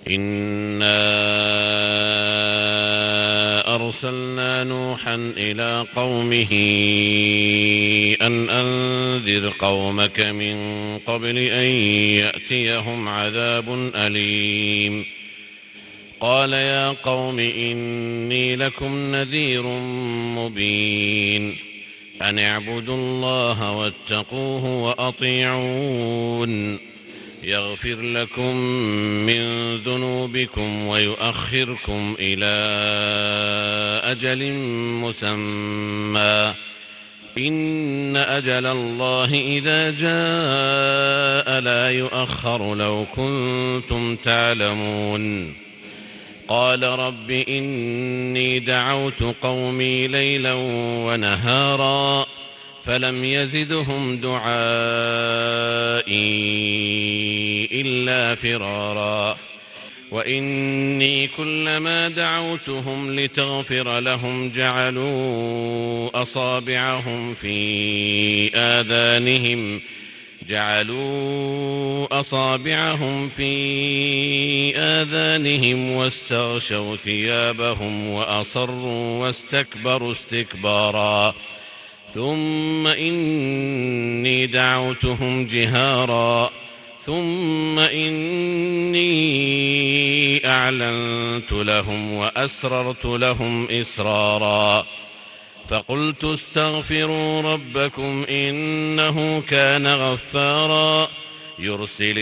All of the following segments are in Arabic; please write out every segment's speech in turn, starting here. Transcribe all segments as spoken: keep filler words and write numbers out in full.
إنا أرسلنا نوحا إلى قومه أن أنذر قومك من قبل أن يأتيهم عذاب أليم. قال يا قوم إني لكم نذير مبين أن اعبدوا الله واتقوه وأطيعون يغفر لكم من ذنوبكم ويؤخركم إلى أجل مسمى إن أجل الله إذا جاء لا يؤخر لو كنتم تعلمون. قال رب إني دعوت قومي ليلا ونهارا فلم يزدهم دعائي إلا فرارا وإني كلما دعوتهم لتغفر لهم جعلوا أصابعهم في آذانهم جعلوا أصابعهم في آذانهم واستغشوا ثيابهم وأصروا واستكبروا استكبارا ثم إني دعوتهم جهارا ثم إني أعلنت لهم وأسررت لهم إسرارا فقلت استغفروا ربكم إنه كان غفارا يرسل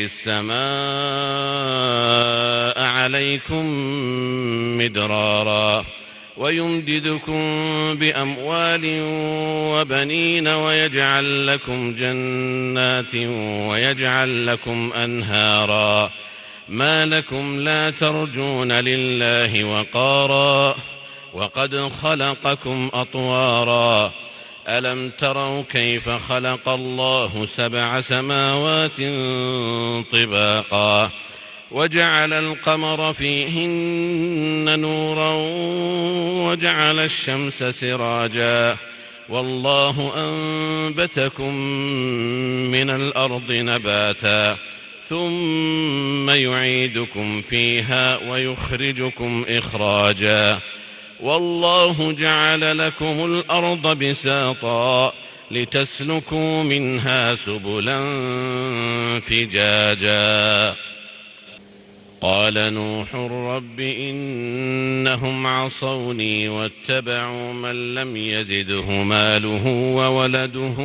السماء عليكم مدرارا ويمددكم بأموال وبنين ويجعل لكم جنات ويجعل لكم أنهارا ما لكم لا ترجون لله وقارا وقد خلقكم أطوارا ألم تروا كيف خلق الله سبع سماوات طباقا وجعل القمر فيهن نورا وجعل الشمس سراجا والله أنبتكم من الأرض نباتا ثم يعيدكم فيها ويخرجكم إخراجا والله جعل لكم الأرض بساطا لتسلكوا منها سبلا فجاجا. قال نوح رب إنهم عصوني واتبعوا من لم يزده ماله وولده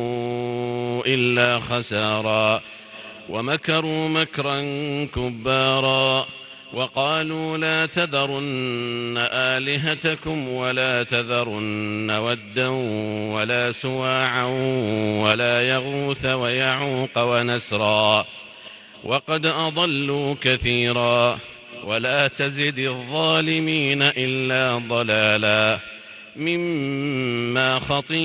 إلا خسارا ومكروا مكرا كبارا وقالوا لا تذرن آلهتكم ولا تذرن ودا ولا سواعا ولا يغوث ويعوق ونسرا وقد أضلوا كثيرا ولا تزد الظالمين إلا ضلالا مما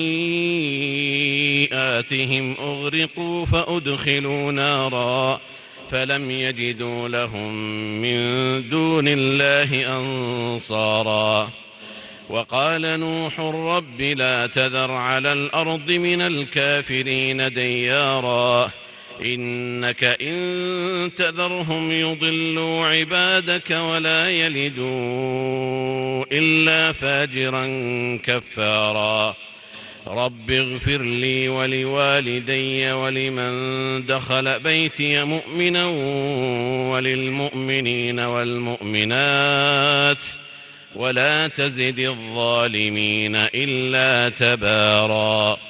خطيئاتهم أغرقوا فأدخلوا نارا فلم يجدوا لهم من دون الله أنصارا وقال نوح رب لا تذر على الأرض من الكافرين ديارا إنك إن تذرهم يضلوا عبادك ولا يلدوا إلا فاجرا كفارا رب اغفر لي ولوالدي ولمن دخل بيتي مؤمنا وللمؤمنين والمؤمنات ولا تزد الظالمين إلا تبارا.